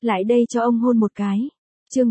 Lại đây cho ông hôn một cái. Chương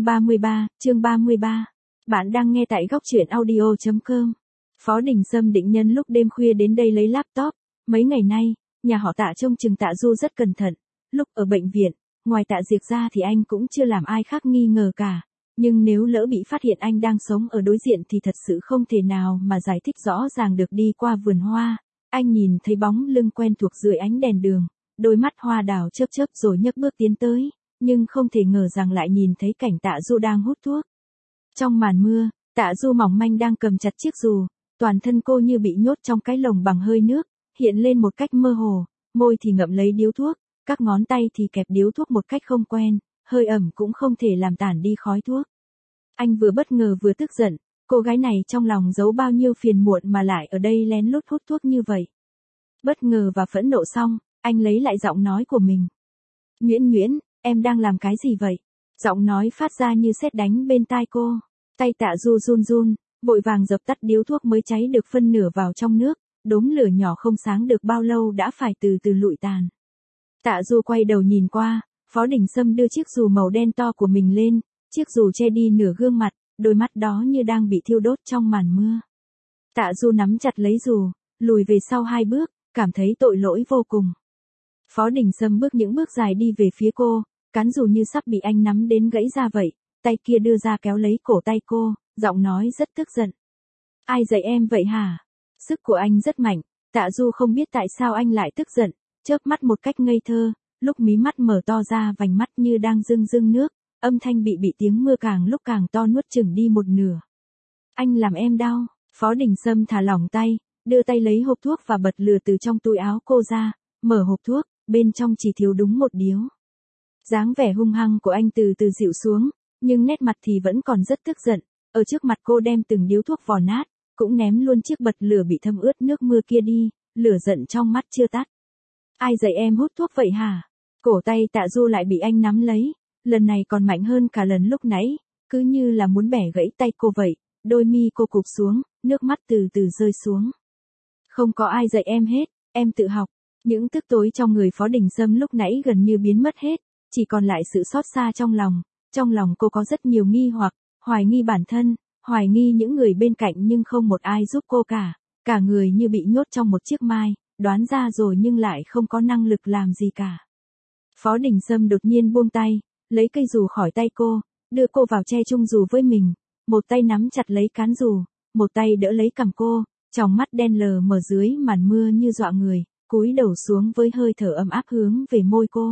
33. Bạn đang nghe tại góc truyện audio.com. Phó Đình Sâm định nhân lúc đêm khuya đến đây lấy laptop. Mấy ngày nay, nhà họ Tạ trông chừng Tạ Du rất cẩn thận. Lúc ở bệnh viện, ngoài Tạ Diệc ra thì anh cũng chưa làm ai khác nghi ngờ cả. Nhưng nếu lỡ bị phát hiện anh đang sống ở đối diện thì thật sự không thể nào mà giải thích rõ ràng được. Đi qua vườn hoa, anh nhìn thấy bóng lưng quen thuộc dưới ánh đèn đường. Đôi mắt hoa đào chớp chớp rồi nhấc bước tiến tới, nhưng không thể ngờ rằng lại nhìn thấy cảnh Tạ Du đang hút thuốc. Trong màn mưa, Tạ Du mỏng manh đang cầm chặt chiếc dù, toàn thân cô như bị nhốt trong cái lồng bằng hơi nước, hiện lên một cách mơ hồ, môi thì ngậm lấy điếu thuốc, các ngón tay thì kẹp điếu thuốc một cách không quen, hơi ẩm cũng không thể làm tản đi khói thuốc. Anh vừa bất ngờ vừa tức giận, cô gái này trong lòng giấu bao nhiêu phiền muộn mà lại ở đây lén lút hút thuốc như vậy. Bất ngờ và phẫn nộ xong, anh lấy lại giọng nói của mình. Nguyễn, em đang làm cái gì vậy? Giọng nói phát ra như sét đánh bên tai cô. Tay Tạ Du run run, vội vàng dập tắt điếu thuốc mới cháy được phân nửa vào trong nước, đốm lửa nhỏ không sáng được bao lâu đã phải từ từ lụi tàn. Tạ Du quay đầu nhìn qua, Phó Đình Sâm đưa chiếc dù màu đen to của mình lên, chiếc dù che đi nửa gương mặt, đôi mắt đó như đang bị thiêu đốt trong màn mưa. Tạ Du nắm chặt lấy dù, lùi về sau 2 bước, cảm thấy tội lỗi vô cùng. Phó Đình Sâm bước những bước dài đi về phía cô, cán dù như sắp bị anh nắm đến gãy ra vậy, tay kia đưa ra kéo lấy cổ tay cô, giọng nói rất tức giận. Ai dạy em vậy hả? Sức của anh rất mạnh, Tạ Du không biết tại sao anh lại tức giận, chớp mắt một cách ngây thơ, lúc mí mắt mở to ra vành mắt như đang rưng rưng nước, âm thanh bị tiếng mưa càng lúc càng to nuốt chửng đi một nửa. Anh làm em đau. Phó Đình Sâm thả lỏng tay, đưa tay lấy hộp thuốc và bật lửa từ trong túi áo cô ra, mở hộp thuốc, bên trong chỉ thiếu đúng một điếu. Dáng vẻ hung hăng của anh từ từ dịu xuống, nhưng nét mặt thì vẫn còn rất tức giận, ở trước mặt cô đem từng điếu thuốc vò nát, cũng ném luôn chiếc bật lửa bị thấm ướt nước mưa kia đi, lửa giận trong mắt chưa tắt. Ai dạy em hút thuốc vậy hả? Cổ tay Tạ Du lại bị anh nắm lấy, lần này còn mạnh hơn cả lần lúc nãy, cứ như là muốn bẻ gãy tay cô vậy, đôi mi cô cụp xuống, nước mắt từ từ rơi xuống. Không có ai dạy em hết, em tự học. Những tức tối trong người Phó Đình Sâm lúc nãy gần như biến mất hết, chỉ còn lại sự xót xa trong lòng cô có rất nhiều nghi hoặc, hoài nghi bản thân, hoài nghi những người bên cạnh nhưng không một ai giúp cô cả người như bị nhốt trong một chiếc mai, đoán ra rồi nhưng lại không có năng lực làm gì cả. Phó Đình Sâm đột nhiên buông tay, lấy cây dù khỏi tay cô, đưa cô vào che chung dù với mình, một tay nắm chặt lấy cán dù, một tay đỡ lấy cằm cô, tròng mắt đen lờ mờ dưới màn mưa như dọa người, cúi đầu xuống với hơi thở ấm áp hướng về môi cô.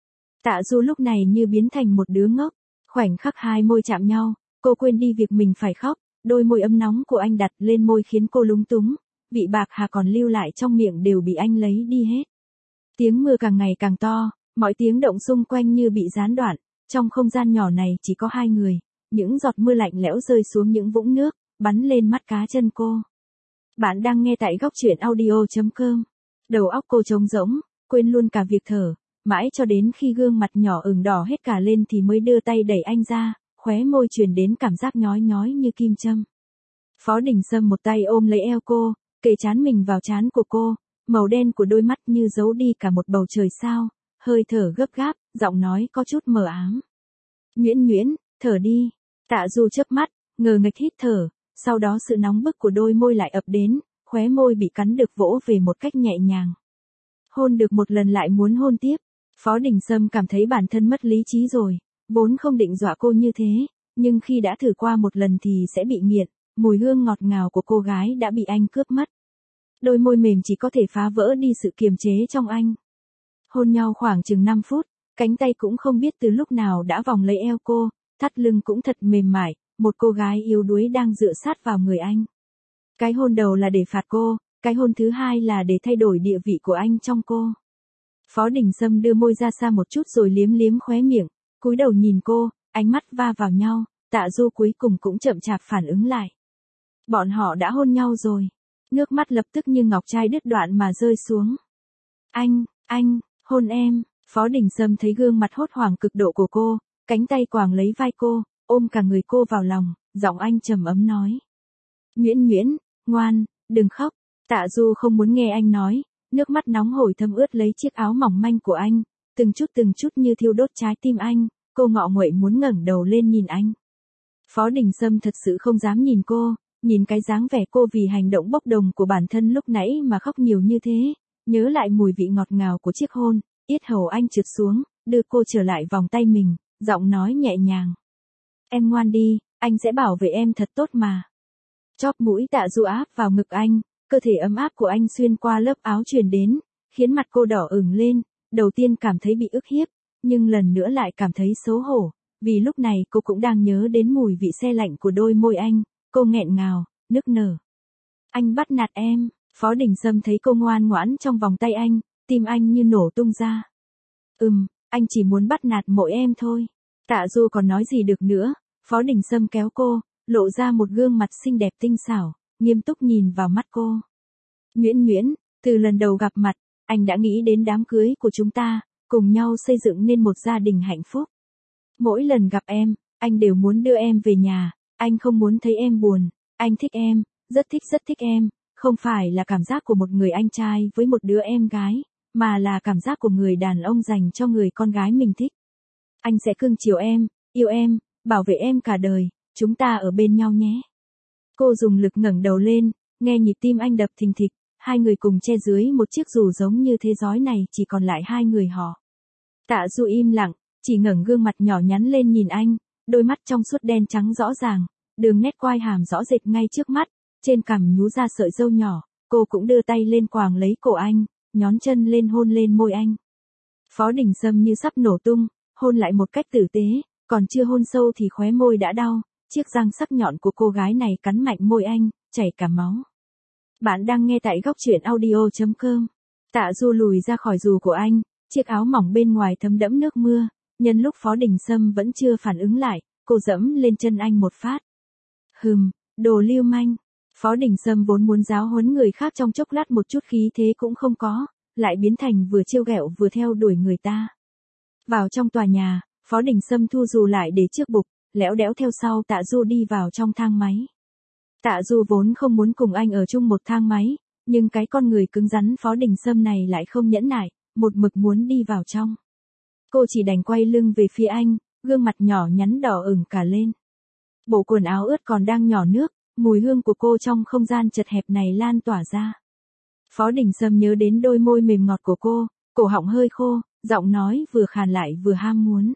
Tạ Du lúc này như biến thành một đứa ngốc, khoảnh khắc hai môi chạm nhau, cô quên đi việc mình phải khóc, đôi môi ấm nóng của anh đặt lên môi khiến cô lúng túng, vị bạc hà còn lưu lại trong miệng đều bị anh lấy đi hết. Tiếng mưa càng ngày càng to, mọi tiếng động xung quanh như bị gián đoạn, trong không gian nhỏ này chỉ có 2 người, những giọt mưa lạnh lẽo rơi xuống những vũng nước, bắn lên mắt cá chân cô. Bạn đang nghe tại góc truyện audio.com. Đầu óc cô trống rỗng, quên luôn cả việc thở, mãi cho đến khi gương mặt nhỏ ửng đỏ hết cả lên thì mới đưa tay đẩy anh ra, khóe môi truyền đến cảm giác nhói nhói như kim châm. Phó Đình Sâm một tay ôm lấy eo cô, kề trán mình vào trán của cô, màu đen của đôi mắt như giấu đi cả một bầu trời sao, hơi thở gấp gáp, giọng nói có chút mờ ám. Nguyễn, thở đi. Tạ Du chớp mắt, ngờ nghệch hít thở, sau đó sự nóng bức của đôi môi lại ập đến, khóe môi bị cắn được vỗ về một cách nhẹ nhàng. Hôn được một lần lại muốn hôn tiếp, Phó Đình Sâm cảm thấy bản thân mất lý trí rồi, vốn không định dọa cô như thế, nhưng khi đã thử qua một lần thì sẽ bị nghiện, mùi hương ngọt ngào của cô gái đã bị anh cướp mất. Đôi môi mềm chỉ có thể phá vỡ đi sự kiềm chế trong anh. Hôn nhau khoảng chừng 5 phút, cánh tay cũng không biết từ lúc nào đã vòng lấy eo cô, thắt lưng cũng thật mềm mại, một cô gái yếu đuối đang dựa sát vào người anh. Cái hôn đầu là để phạt cô, cái hôn thứ hai là để thay đổi địa vị của anh trong cô. Phó Đình Sâm đưa môi ra xa một chút rồi liếm liếm khóe miệng, cúi đầu nhìn cô, ánh mắt va vào nhau, Tạ Du cuối cùng cũng chậm chạp phản ứng lại. Bọn họ đã hôn nhau rồi. Nước mắt lập tức như ngọc trai đứt đoạn mà rơi xuống. Anh, hôn em. Phó Đình Sâm thấy gương mặt hốt hoảng cực độ của cô, cánh tay quàng lấy vai cô, ôm cả người cô vào lòng, giọng anh trầm ấm nói. Nguyễn, ngoan, đừng khóc. Tạ Du không muốn nghe anh nói, nước mắt nóng hổi thấm ướt lấy chiếc áo mỏng manh của anh, từng chút như thiêu đốt trái tim anh, cô ngọ nguậy muốn ngẩng đầu lên nhìn anh. Phó Đình Sâm thật sự không dám nhìn cô, nhìn cái dáng vẻ cô vì hành động bốc đồng của bản thân lúc nãy mà khóc nhiều như thế, nhớ lại mùi vị ngọt ngào của chiếc hôn, yết hầu anh trượt xuống, đưa cô trở lại vòng tay mình, giọng nói nhẹ nhàng. Em ngoan đi, anh sẽ bảo vệ em thật tốt mà. Chóp mũi Tạ Du áp vào ngực anh, cơ thể ấm áp của anh xuyên qua lớp áo truyền đến, khiến mặt cô đỏ ửng lên, đầu tiên cảm thấy bị ức hiếp, nhưng lần nữa lại cảm thấy xấu hổ, vì lúc này cô cũng đang nhớ đến mùi vị se lạnh của đôi môi anh, cô nghẹn ngào, nức nở. Anh bắt nạt em, Phó Đình Sâm thấy cô ngoan ngoãn trong vòng tay anh, tim anh như nổ tung ra. Anh chỉ muốn bắt nạt mỗi em thôi. Tạ Du còn nói gì được nữa, Phó Đình Sâm kéo cô, lộ ra một gương mặt xinh đẹp tinh xảo, nghiêm túc nhìn vào mắt cô. Nguyễn, từ lần đầu gặp mặt, anh đã nghĩ đến đám cưới của chúng ta, cùng nhau xây dựng nên một gia đình hạnh phúc. Mỗi lần gặp em, anh đều muốn đưa em về nhà, anh không muốn thấy em buồn, anh thích em, rất thích em, không phải là cảm giác của một người anh trai với một đứa em gái, mà là cảm giác của người đàn ông dành cho người con gái mình thích. Anh sẽ cưng chiều em, yêu em, bảo vệ em cả đời, chúng ta ở bên nhau nhé. Cô dùng lực ngẩng đầu lên, nghe nhịp tim anh đập thình thịch, hai người cùng che dưới một chiếc dù giống như thế giới này chỉ còn lại hai người họ. Tạ Du im lặng, chỉ ngẩng gương mặt nhỏ nhắn lên nhìn anh, đôi mắt trong suốt đen trắng rõ ràng, đường nét quai hàm rõ rệt ngay trước mắt, trên cằm nhú ra sợi râu nhỏ, cô cũng đưa tay lên quàng lấy cổ anh, nhón chân lên hôn lên môi anh. Phó Đình Sâm như sắp nổ tung, hôn lại một cách tử tế, còn chưa hôn sâu thì khóe môi đã đau, chiếc răng sắc nhọn của cô gái này cắn mạnh môi anh, chảy cả máu. Bạn đang nghe tại góc truyện audio.com. Tạ Du lùi ra khỏi dù của anh, chiếc áo mỏng bên ngoài thấm đẫm nước mưa, nhân lúc Phó Đình Sâm vẫn chưa phản ứng lại, cô dẫm lên chân anh một phát. Đồ lưu manh. Phó Đình Sâm vốn muốn giáo huấn người khác trong chốc lát một chút khí thế cũng không có, lại biến thành vừa trêu ghẹo vừa theo đuổi người ta. Vào trong tòa nhà, Phó Đình Sâm thu dù lại để trước bục, lẽo đẽo theo sau Tạ Du đi vào trong thang máy. Tạ Du vốn không muốn cùng anh ở chung một thang máy, nhưng cái con người cứng rắn Phó Đình Sâm này lại không nhẫn nại, một mực muốn đi vào trong. Cô chỉ đành quay lưng về phía anh, gương mặt nhỏ nhắn đỏ ửng cả lên. Bộ quần áo ướt còn đang nhỏ nước, mùi hương của cô trong không gian chật hẹp này lan tỏa ra. Phó Đình Sâm nhớ đến đôi môi mềm ngọt của cô, cổ họng hơi khô, giọng nói vừa khàn lại vừa ham muốn.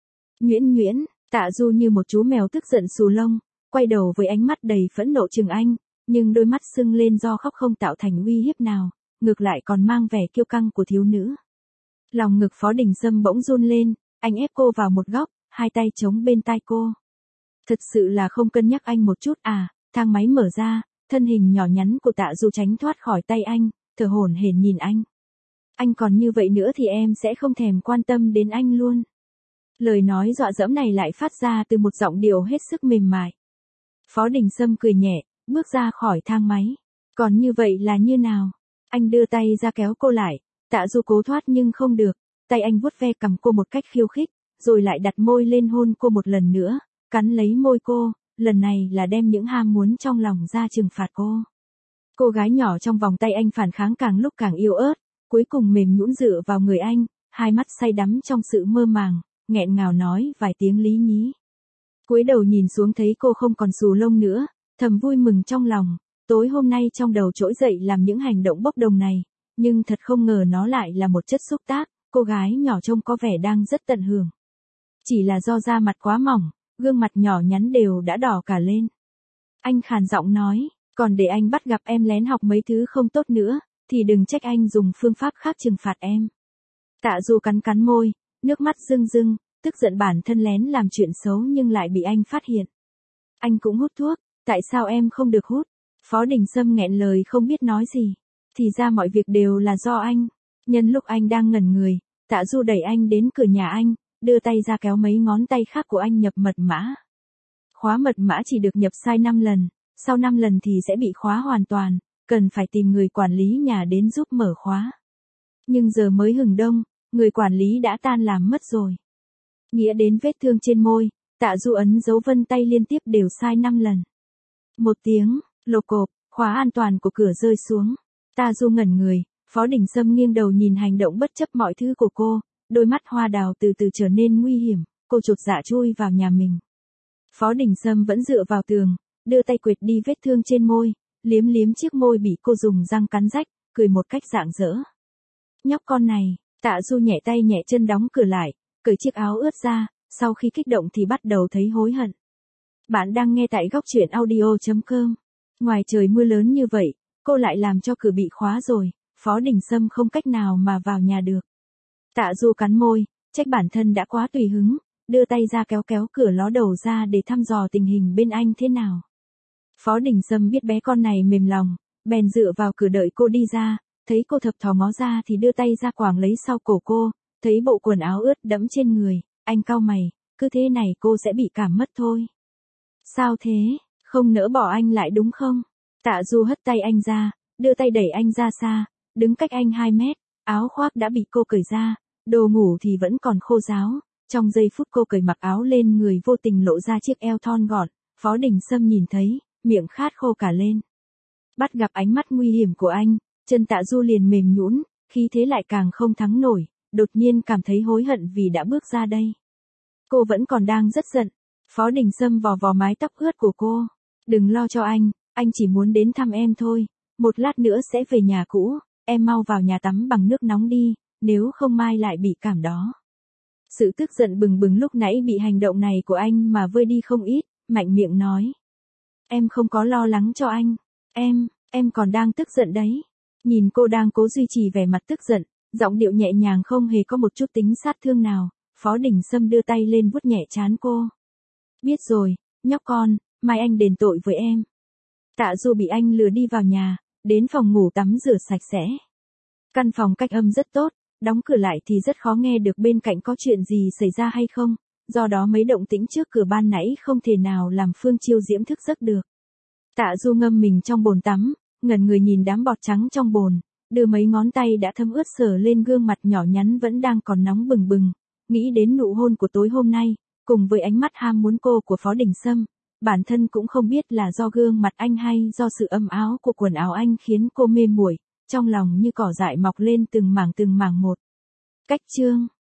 Nguyễn, Tạ Du như một chú mèo tức giận xù lông, quay đầu với ánh mắt đầy phẫn nộ trừng anh, nhưng đôi mắt sưng lên do khóc không tạo thành uy hiếp nào, ngược lại còn mang vẻ kiêu căng của thiếu nữ. Lòng ngực Phó Đình Sâm bỗng run lên, anh ép cô vào một góc, hai tay chống bên tai cô. Thật sự là không cân nhắc anh một chút à? Thang máy mở ra, thân hình nhỏ nhắn của Tạ Du tránh thoát khỏi tay anh, thở hổn hển nhìn anh. Anh còn như vậy nữa thì em sẽ không thèm quan tâm đến anh luôn. Lời nói dọa dẫm này lại phát ra từ một giọng điệu hết sức mềm mại. Phó Đình Sâm cười nhẹ, bước ra khỏi thang máy. Còn như vậy là như nào? Anh đưa tay ra kéo cô lại, Tạ Du cố thoát nhưng không được, tay anh vuốt ve cằm cô một cách khiêu khích, rồi lại đặt môi lên hôn cô một lần nữa, cắn lấy môi cô, lần này là đem những ham muốn trong lòng ra trừng phạt cô. Cô gái nhỏ trong vòng tay anh phản kháng càng lúc càng yếu ớt, cuối cùng mềm nhũn dựa vào người anh, hai mắt say đắm trong sự mơ màng, nghẹn ngào nói vài tiếng lý nhí. Cúi đầu nhìn xuống thấy cô không còn xù lông nữa, thầm vui mừng trong lòng, tối hôm nay trong đầu trỗi dậy làm những hành động bốc đồng này, nhưng thật không ngờ nó lại là một chất xúc tác, cô gái nhỏ trông có vẻ đang rất tận hưởng. Chỉ là do da mặt quá mỏng, gương mặt nhỏ nhắn đều đã đỏ cả lên. Anh khàn giọng nói, còn để anh bắt gặp em lén học mấy thứ không tốt nữa, thì đừng trách anh dùng phương pháp khác trừng phạt em. Tạ Du cắn môi, nước mắt rưng rưng, tức giận bản thân lén làm chuyện xấu nhưng lại bị anh phát hiện. Anh cũng hút thuốc, tại sao em không được hút? Phó Đình Sâm nghẹn lời không biết nói gì. Thì ra mọi việc đều là do anh. Nhân lúc anh đang ngẩn người, Tạ Du đẩy anh đến cửa nhà anh, đưa tay ra kéo mấy ngón tay khác của anh nhập mật mã. Khóa mật mã chỉ được nhập sai 5 lần, sau 5 lần thì sẽ bị khóa hoàn toàn, cần phải tìm người quản lý nhà đến giúp mở khóa. Nhưng giờ mới hừng đông, người quản lý đã tan làm mất rồi. Nghĩa đến vết thương trên môi, Tạ Du ấn dấu vân tay liên tiếp đều sai 5 lần. Một tiếng, lộp cộp, khóa an toàn của cửa rơi xuống. Tạ Du ngẩn người, Phó Đình Sâm nghiêng đầu nhìn hành động bất chấp mọi thứ của cô, đôi mắt hoa đào từ từ trở nên nguy hiểm, cô chột dạ chui vào nhà mình. Phó Đình Sâm vẫn dựa vào tường, đưa tay quệt đi vết thương trên môi, liếm liếm chiếc môi bị cô dùng răng cắn rách, cười một cách rạng rỡ. Nhóc con này, Tạ Du nhẹ tay nhẹ chân đóng cửa lại, cởi chiếc áo ướt ra, sau khi kích động thì bắt đầu thấy hối hận. Bạn đang nghe tại góc truyện audio.com. Ngoài trời mưa lớn như vậy, cô lại làm cho cửa bị khóa rồi, Phó Đình Sâm không cách nào mà vào nhà được. Tạ Du cắn môi, trách bản thân đã quá tùy hứng, đưa tay ra kéo kéo cửa ló đầu ra để thăm dò tình hình bên anh thế nào. Phó Đình Sâm biết bé con này mềm lòng, bèn dựa vào cửa đợi cô đi ra, thấy cô thập thò ngó ra thì đưa tay ra quàng lấy sau cổ cô, thấy bộ quần áo ướt đẫm trên người, anh cau mày, cứ thế này cô sẽ bị cảm mất thôi. Sao thế, không nỡ bỏ anh lại đúng không? Tạ Du hất tay anh ra, đưa tay đẩy anh ra xa, đứng cách anh 2 mét, áo khoác đã bị cô cởi ra, đồ ngủ thì vẫn còn khô ráo, trong giây phút cô cởi mặc áo lên người vô tình lộ ra chiếc eo thon gọn, Phó Đình Sâm nhìn thấy, miệng khát khô cả lên. Bắt gặp ánh mắt nguy hiểm của anh, chân Tạ Du liền mềm nhũn, khí thế lại càng không thắng nổi, đột nhiên cảm thấy hối hận vì đã bước ra đây. Cô vẫn còn đang rất giận. Phó Đình Sâm vò vò mái tóc ướt của cô. Đừng lo cho anh chỉ muốn đến thăm em thôi, một lát nữa sẽ về nhà cũ, em mau vào nhà tắm bằng nước nóng đi, nếu không mai lại bị cảm đó. Sự tức giận bừng bừng lúc nãy bị hành động này của anh mà vơi đi không ít, mạnh miệng nói. Em không có lo lắng cho anh, em còn đang tức giận đấy. Nhìn cô đang cố duy trì vẻ mặt tức giận, giọng điệu nhẹ nhàng không hề có một chút tính sát thương nào, Phó Đình Sâm đưa tay lên vuốt nhẹ trán cô. Biết rồi, nhóc con, mai anh đền tội với em. Tạ Du bị anh lừa đi vào nhà, đến phòng ngủ tắm rửa sạch sẽ. Căn phòng cách âm rất tốt, đóng cửa lại thì rất khó nghe được bên cạnh có chuyện gì xảy ra hay không, do đó mấy động tĩnh trước cửa ban nãy không thể nào làm Phương Chiêu Diễm thức giấc được. Tạ Du ngâm mình trong bồn tắm, ngẩn người nhìn đám bọt trắng trong bồn, đưa mấy ngón tay đã thấm ướt sờ lên gương mặt nhỏ nhắn vẫn đang còn nóng bừng bừng, nghĩ đến nụ hôn của tối hôm nay, cùng với ánh mắt ham muốn cô của Phó Đình Sâm, bản thân cũng không biết là do gương mặt anh hay do sự âm áo của quần áo anh khiến cô mê muội, trong lòng như cỏ dại mọc lên từng mảng một. Cách chương